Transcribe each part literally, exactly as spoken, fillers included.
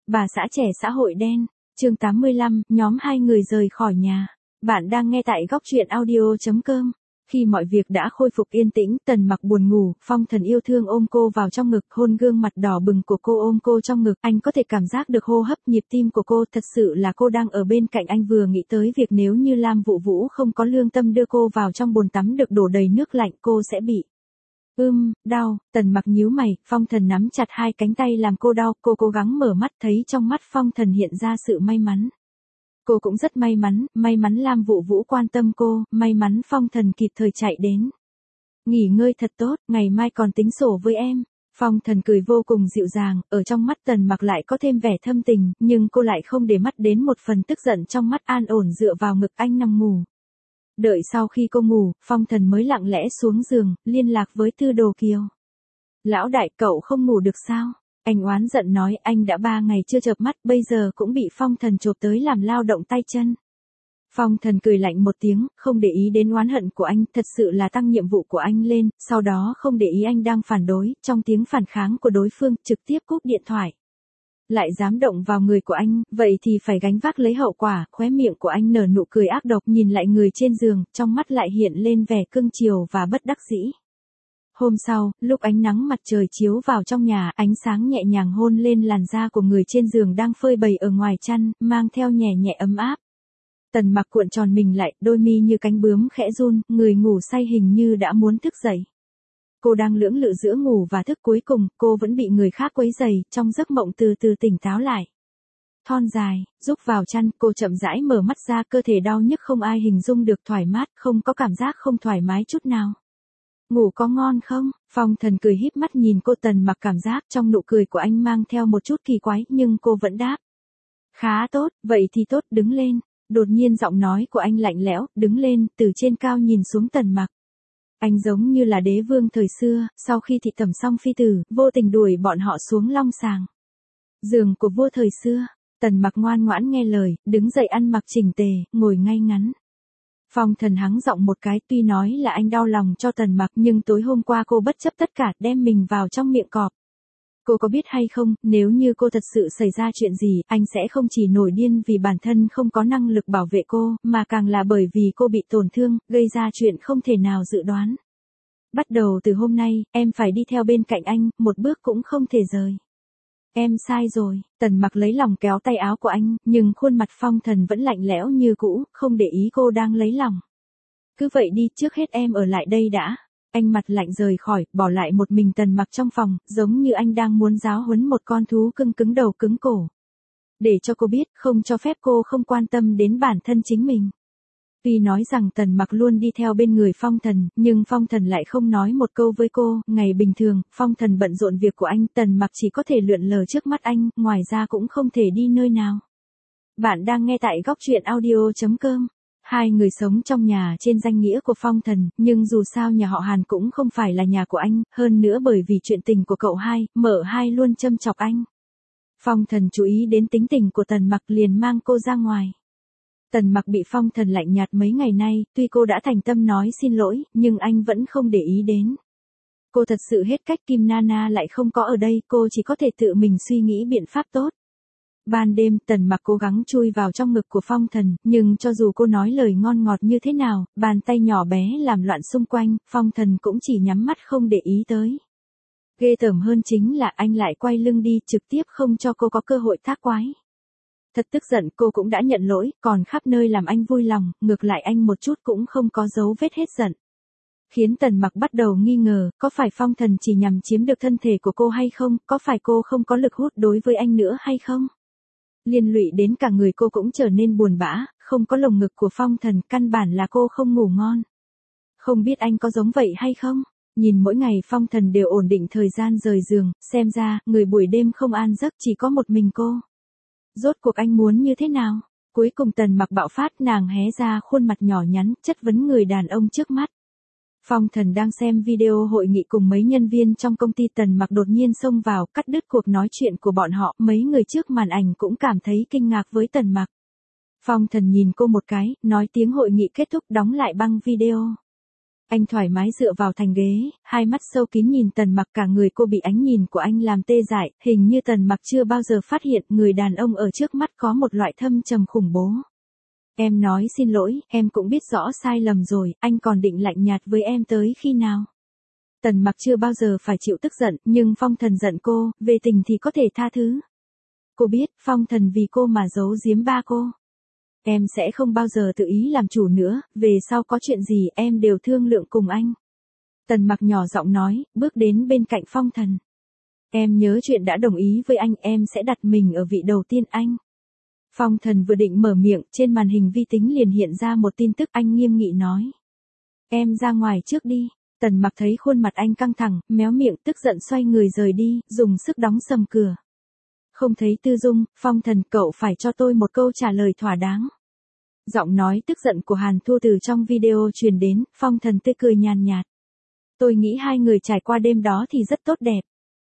Bà xã trẻ xã hội đen, chương tám mươi lăm, nhóm hai người rời khỏi nhà. Bạn đang nghe tại góc truyện audio chấm com. Khi mọi việc đã khôi phục yên tĩnh, Tần Mặc buồn ngủ, Phong Thần yêu thương ôm cô vào trong ngực, hôn gương mặt đỏ bừng của cô, ôm cô trong ngực, anh có thể cảm giác được hô hấp, nhịp tim của cô, thật sự là cô đang ở bên cạnh anh. Vừa nghĩ tới việc nếu như Lam Vũ Vũ không có lương tâm đưa cô vào trong bồn tắm được đổ đầy nước lạnh, cô sẽ bị Ưm, đau. Tần Mặc nhíu mày, Phong Thần nắm chặt hai cánh tay làm cô đau, cô cố gắng mở mắt, thấy trong mắt Phong Thần hiện ra sự may mắn. Cô cũng rất may mắn, may mắn Lam Vũ Vũ quan tâm cô, may mắn Phong Thần kịp thời chạy đến. Nghỉ ngơi thật tốt, ngày mai còn tính sổ với em. Phong Thần cười vô cùng dịu dàng, ở trong mắt Tần Mặc lại có thêm vẻ thâm tình, nhưng cô lại không để mắt đến một phần tức giận trong mắt, an ổn dựa vào ngực anh nằm ngủ. Đợi sau khi cô ngủ, Phong Thần mới lặng lẽ xuống giường, liên lạc với Tư Đồ Kiều. Lão đại, cậu không ngủ được sao? Anh oán giận nói, anh đã ba ngày chưa chợp mắt, bây giờ cũng bị Phong Thần chộp tới làm lao động tay chân. Phong Thần cười lạnh một tiếng, không để ý đến oán hận của anh, thật sự là tăng nhiệm vụ của anh lên, sau đó không để ý anh đang phản đối, trong tiếng phản kháng của đối phương, trực tiếp cúp điện thoại. Lại dám động vào người của anh, vậy thì phải gánh vác lấy hậu quả. Khóe miệng của anh nở nụ cười ác độc, nhìn lại người trên giường, trong mắt lại hiện lên vẻ cưng chiều và bất đắc dĩ. Hôm sau, lúc ánh nắng mặt trời chiếu vào trong nhà, ánh sáng nhẹ nhàng hôn lên làn da của người trên giường đang phơi bày ở ngoài chăn, mang theo nhẹ nhẹ ấm áp. Tần Mặc cuộn tròn mình lại, đôi mi như cánh bướm khẽ run, người ngủ say hình như đã muốn thức dậy. Cô đang lưỡng lự giữa ngủ và thức, cuối cùng, cô vẫn bị người khác quấy rầy, trong giấc mộng từ từ tỉnh táo lại. Thon dài, rúc vào chăn, cô chậm rãi mở mắt ra, cơ thể đau nhức không ai hình dung được, thoải mát, không có cảm giác không thoải mái chút nào. Ngủ có ngon không? Phong Thần cười híp mắt nhìn cô. Tần Mặc cảm giác trong nụ cười của anh mang theo một chút kỳ quái, nhưng cô vẫn đáp. Khá tốt, vậy thì tốt, đứng lên. Đột nhiên giọng nói của anh lạnh lẽo, đứng lên, từ trên cao nhìn xuống Tần Mặc. Anh giống như là đế vương thời xưa, sau khi thị tẩm xong phi tử, vô tình đuổi bọn họ xuống long sàng. Giường của vua thời xưa. Tần Mặc ngoan ngoãn nghe lời, đứng dậy ăn mặc chỉnh tề, ngồi ngay ngắn. Phong Thần hắng giọng một cái, tuy nói là anh đau lòng cho Tần Mặc, nhưng tối hôm qua cô bất chấp tất cả, đem mình vào trong miệng cọp. Cô có biết hay không, nếu như cô thật sự xảy ra chuyện gì, anh sẽ không chỉ nổi điên vì bản thân không có năng lực bảo vệ cô, mà càng là bởi vì cô bị tổn thương, gây ra chuyện không thể nào dự đoán. Bắt đầu từ hôm nay, em phải đi theo bên cạnh anh, một bước cũng không thể rời. Em sai rồi. Tần Mặc lấy lòng kéo tay áo của anh, nhưng khuôn mặt Phong Thần vẫn lạnh lẽo như cũ, không để ý cô đang lấy lòng. Cứ vậy đi, trước hết em ở lại đây đã. Anh mặt lạnh rời khỏi, bỏ lại một mình Tần Mặc trong phòng, giống như anh đang muốn giáo huấn một con thú cưng, cứng đầu cứng cổ. Để cho cô biết, không cho phép cô không quan tâm đến bản thân chính mình. Tuy nói rằng Tần Mặc luôn đi theo bên người Phong Thần, nhưng Phong Thần lại không nói một câu với cô. Ngày bình thường, Phong Thần bận rộn việc của anh, Tần Mặc chỉ có thể lượn lờ trước mắt anh, ngoài ra cũng không thể đi nơi nào. Bạn đang nghe tại góc truyện audio chấm com. Hai người sống trong nhà trên danh nghĩa của Phong Thần, nhưng dù sao nhà họ Hàn cũng không phải là nhà của anh, hơn nữa bởi vì chuyện tình của cậu hai, mợ hai luôn châm chọc anh. Phong Thần chú ý đến tính tình của Tần Mặc, liền mang cô ra ngoài. Tần Mặc bị Phong Thần lạnh nhạt mấy ngày nay, tuy cô đã thành tâm nói xin lỗi, nhưng anh vẫn không để ý đến. Cô thật sự hết cách, Kim Nana lại không có ở đây, cô chỉ có thể tự mình suy nghĩ biện pháp tốt. Ban đêm, Tần Mặc cố gắng chui vào trong ngực của Phong Thần, nhưng cho dù cô nói lời ngon ngọt như thế nào, bàn tay nhỏ bé làm loạn xung quanh, Phong Thần cũng chỉ nhắm mắt không để ý tới. Ghê tởm hơn chính là anh lại quay lưng đi, trực tiếp không cho cô có cơ hội thác quái. Thật tức giận, cô cũng đã nhận lỗi, còn khắp nơi làm anh vui lòng, ngược lại anh một chút cũng không có dấu vết hết giận. Khiến Tần Mặc bắt đầu nghi ngờ, có phải Phong Thần chỉ nhằm chiếm được thân thể của cô hay không, có phải cô không có lực hút đối với anh nữa hay không? Liên lụy đến cả người cô cũng trở nên buồn bã, không có lồng ngực của Phong Thần, căn bản là cô không ngủ ngon. Không biết anh có giống vậy hay không? Nhìn mỗi ngày Phong Thần đều ổn định thời gian rời giường, xem ra, người buổi đêm không an giấc chỉ có một mình cô. Rốt cuộc anh muốn như thế nào? Cuối cùng Tần Mặc bạo phát, nàng hé ra khuôn mặt nhỏ nhắn, chất vấn người đàn ông trước mắt. Phong Thần đang xem video hội nghị cùng mấy nhân viên trong công ty, Tần Mặc đột nhiên xông vào, cắt đứt cuộc nói chuyện của bọn họ, mấy người trước màn ảnh cũng cảm thấy kinh ngạc với Tần Mặc. Phong Thần nhìn cô một cái, nói tiếng hội nghị kết thúc, đóng lại băng video. Anh thoải mái dựa vào thành ghế, hai mắt sâu kín nhìn Tần Mặc, cả người cô bị ánh nhìn của anh làm tê dại, hình như Tần Mặc chưa bao giờ phát hiện người đàn ông ở trước mắt có một loại thâm trầm khủng bố. Em nói xin lỗi, em cũng biết rõ sai lầm rồi, anh còn định lạnh nhạt với em tới khi nào? Tần Mặc chưa bao giờ phải chịu tức giận, nhưng Phong Thần giận cô, về tình thì có thể tha thứ. Cô biết, Phong Thần vì cô mà giấu giếm ba cô. Em sẽ không bao giờ tự ý làm chủ nữa, về sau có chuyện gì em đều thương lượng cùng anh. Tần Mặc nhỏ giọng nói, bước đến bên cạnh Phong Thần. Em nhớ chuyện đã đồng ý với anh, em sẽ đặt mình ở vị đầu tiên anh. Phong Thần vừa định mở miệng, trên màn hình vi tính liền hiện ra một tin tức, anh nghiêm nghị nói. Em ra ngoài trước đi. Tần Mặc thấy khuôn mặt anh căng thẳng, méo miệng, tức giận xoay người rời đi, dùng sức đóng sầm cửa. Không thấy Tư Dung, Phong Thần, cậu phải cho tôi một câu trả lời thỏa đáng. Giọng nói tức giận của Hàn Thu từ trong video truyền đến, Phong Thần tươi cười nhàn nhạt. Tôi nghĩ hai người trải qua đêm đó thì rất tốt đẹp.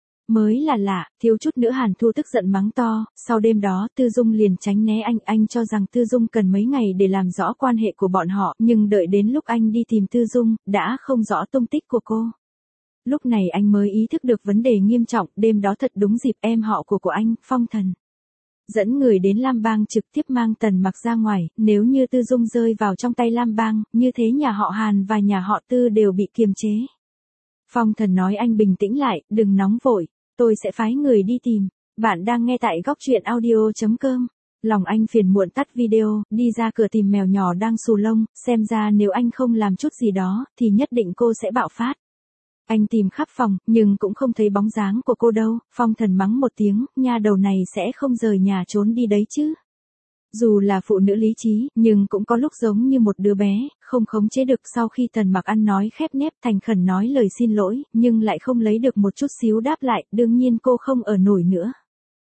Mới là lạ, thiếu chút nữa Hàn Thu tức giận mắng to, sau đêm đó Tư Dung liền tránh né anh, anh cho rằng Tư Dung cần mấy ngày để làm rõ quan hệ của bọn họ, nhưng đợi đến lúc anh đi tìm Tư Dung, đã không rõ tung tích của cô. Lúc này anh mới ý thức được vấn đề nghiêm trọng, đêm đó thật đúng dịp em họ của của anh, Phong Thần. Dẫn người đến Lam Bang trực tiếp mang Tần Mặc ra ngoài, nếu như Tư Dung rơi vào trong tay Lam Bang, như thế nhà họ Hàn và nhà họ Tư đều bị kiềm chế. Phong Thần nói anh bình tĩnh lại, đừng nóng vội, tôi sẽ phái người đi tìm. Bạn đang nghe tại góc truyện audio chấm com. Lòng anh phiền muộn tắt video, đi ra cửa tìm mèo nhỏ đang xù lông, xem ra nếu anh không làm chút gì đó, thì nhất định cô sẽ bạo phát. Anh tìm khắp phòng, nhưng cũng không thấy bóng dáng của cô đâu, Phong Thần mắng một tiếng, nha đầu này sẽ không rời nhà trốn đi đấy chứ. Dù là phụ nữ lý trí, nhưng cũng có lúc giống như một đứa bé, không khống chế được. Sau khi Tần Mặc ăn nói khép nép thành khẩn nói lời xin lỗi, nhưng lại không lấy được một chút xíu đáp lại, đương nhiên cô không ở nổi nữa.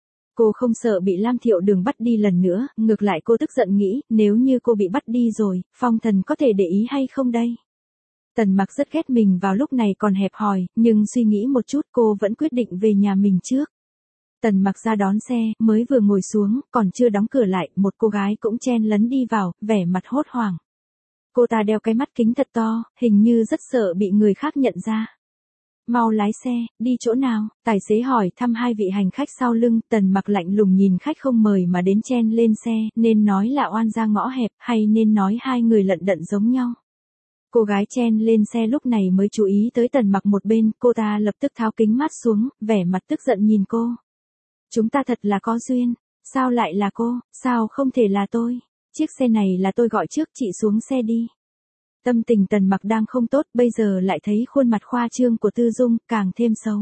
Cô không sợ bị Lam Thiệu Đường bắt đi lần nữa, ngược lại cô tức giận nghĩ, nếu như cô bị bắt đi rồi, Phong Thần có thể để ý hay không đây? Tần Mặc rất ghét mình vào lúc này còn hẹp hòi, nhưng suy nghĩ một chút cô vẫn quyết định về nhà mình trước. Tần Mặc ra đón xe, mới vừa ngồi xuống, còn chưa đóng cửa lại, một cô gái cũng chen lấn đi vào, vẻ mặt hốt hoảng. Cô ta đeo cái mắt kính thật to, hình như rất sợ bị người khác nhận ra. Mau lái xe, đi chỗ nào? Tài xế hỏi thăm hai vị hành khách sau lưng, Tần Mặc lạnh lùng nhìn khách không mời mà đến chen lên xe, nên nói là oan ra ngõ hẹp, hay nên nói hai người lận đận giống nhau. Cô gái chen lên xe lúc này mới chú ý tới Tần Mặc một bên, cô ta lập tức tháo kính mát xuống, vẻ mặt tức giận nhìn cô. Chúng ta thật là có duyên, sao lại là cô, sao không thể là tôi, chiếc xe này là tôi gọi trước, chị xuống xe đi. Tâm tình Tần Mặc đang không tốt, bây giờ lại thấy khuôn mặt khoa trương của Tư Dung, càng thêm xấu.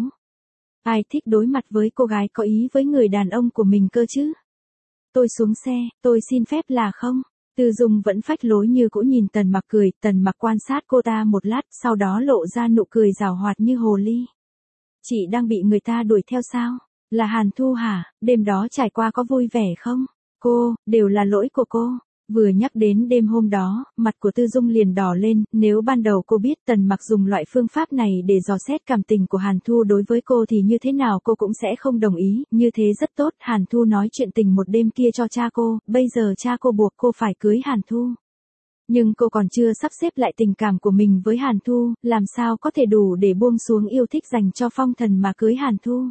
Ai thích đối mặt với cô gái có ý với người đàn ông của mình cơ chứ? Tôi xuống xe, tôi xin phép là không? Tư Dung vẫn phách lối như cũ nhìn Tần Mặc cười, Tần Mặc quan sát cô ta một lát, sau đó lộ ra nụ cười giảo hoạt như hồ ly. Chị đang bị người ta đuổi theo sao? Là Hàn Thu hả? Đêm đó trải qua có vui vẻ không? Cô, đều là lỗi của cô. Vừa nhắc đến đêm hôm đó, mặt của Tư Dung liền đỏ lên, nếu ban đầu cô biết Tần Mặc dùng loại phương pháp này để dò xét cảm tình của Hàn Thu đối với cô thì như thế nào cô cũng sẽ không đồng ý, như thế rất tốt. Hàn Thu nói chuyện tình một đêm kia cho cha cô, bây giờ cha cô buộc cô phải cưới Hàn Thu. Nhưng cô còn chưa sắp xếp lại tình cảm của mình với Hàn Thu, làm sao có thể đủ để buông xuống yêu thích dành cho Phong Thần mà cưới Hàn Thu.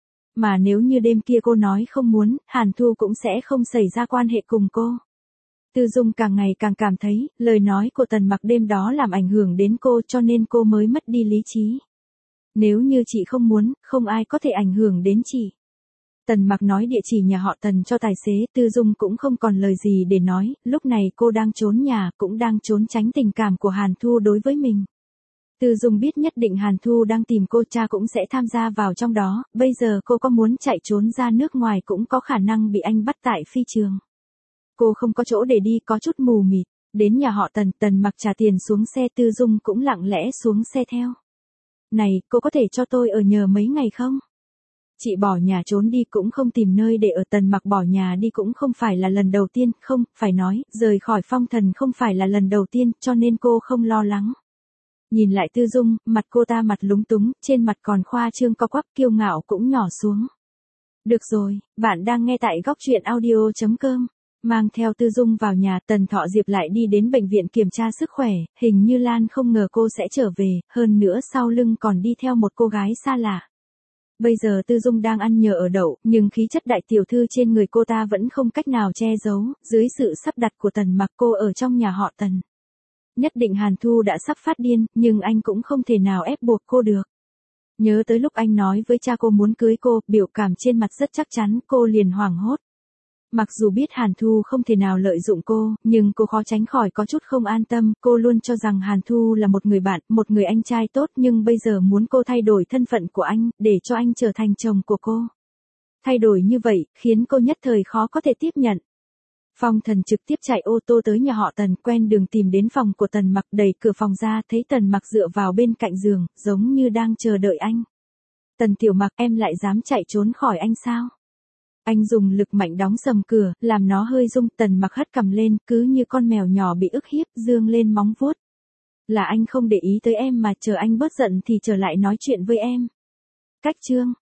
Mà nếu như đêm kia cô nói không muốn, Hàn Thu cũng sẽ không xảy ra quan hệ cùng cô. Tư Dung càng ngày càng cảm thấy, lời nói của Tần Mặc đêm đó làm ảnh hưởng đến cô cho nên cô mới mất đi lý trí. Nếu như chị không muốn, không ai có thể ảnh hưởng đến chị. Tần Mặc nói địa chỉ nhà họ Tần cho tài xế, Tư Dung cũng không còn lời gì để nói, lúc này cô đang trốn nhà, cũng đang trốn tránh tình cảm của Hàn Thu đối với mình. Tư Dung biết nhất định Hàn Thu đang tìm cô, cha cũng sẽ tham gia vào trong đó, bây giờ cô có muốn chạy trốn ra nước ngoài cũng có khả năng bị anh bắt tại phi trường. Cô không có chỗ để đi, có chút mù mịt. Đến nhà họ Tần, Tần Mặc trả tiền xuống xe, Tư Dung cũng lặng lẽ xuống xe theo. Này, cô có thể cho tôi ở nhờ mấy ngày không? Chị bỏ nhà trốn đi cũng không tìm nơi để ở. Tần Mặc bỏ nhà đi cũng không phải là lần đầu tiên, không, phải nói, rời khỏi Phong Thần không phải là lần đầu tiên, cho nên cô không lo lắng. Nhìn lại Tư Dung, mặt cô ta mặt lúng túng, trên mặt còn khoa trương co quắp, kiêu ngạo cũng nhỏ xuống. Được rồi, bạn đang nghe tại góc truyện audio chấm com. Mang theo Tư Dung vào nhà, Tần Thọ Diệp lại đi đến bệnh viện kiểm tra sức khỏe, hình như Lan không ngờ cô sẽ trở về, hơn nữa sau lưng còn đi theo một cô gái xa lạ. Bây giờ Tư Dung đang ăn nhờ ở đậu, nhưng khí chất đại tiểu thư trên người cô ta vẫn không cách nào che giấu, dưới sự sắp đặt của Tần Mặc cô ở trong nhà họ Tần. Nhất định Hàn Thu đã sắp phát điên, nhưng anh cũng không thể nào ép buộc cô được. Nhớ tới lúc anh nói với cha cô muốn cưới cô, biểu cảm trên mặt rất chắc chắn, cô liền hoảng hốt. Mặc dù biết Hàn Thu không thể nào lợi dụng cô, nhưng cô khó tránh khỏi có chút không an tâm, cô luôn cho rằng Hàn Thu là một người bạn, một người anh trai tốt, nhưng bây giờ muốn cô thay đổi thân phận của anh, để cho anh trở thành chồng của cô. Thay đổi như vậy, khiến cô nhất thời khó có thể tiếp nhận. Phong Thần trực tiếp chạy ô tô tới nhà họ Tần, quen đường tìm đến phòng của Tần Mặc, đẩy cửa phòng ra, thấy Tần Mặc dựa vào bên cạnh giường, giống như đang chờ đợi anh. Tần Tiểu Mặc, em lại dám chạy trốn khỏi anh sao? Anh dùng lực mạnh đóng sầm cửa, làm nó hơi rung. Tần Mặc hất cằm lên, cứ như con mèo nhỏ bị ức hiếp, dương lên móng vuốt. Là anh không để ý tới em mà, chờ anh bớt giận thì trở lại nói chuyện với em. Cách chương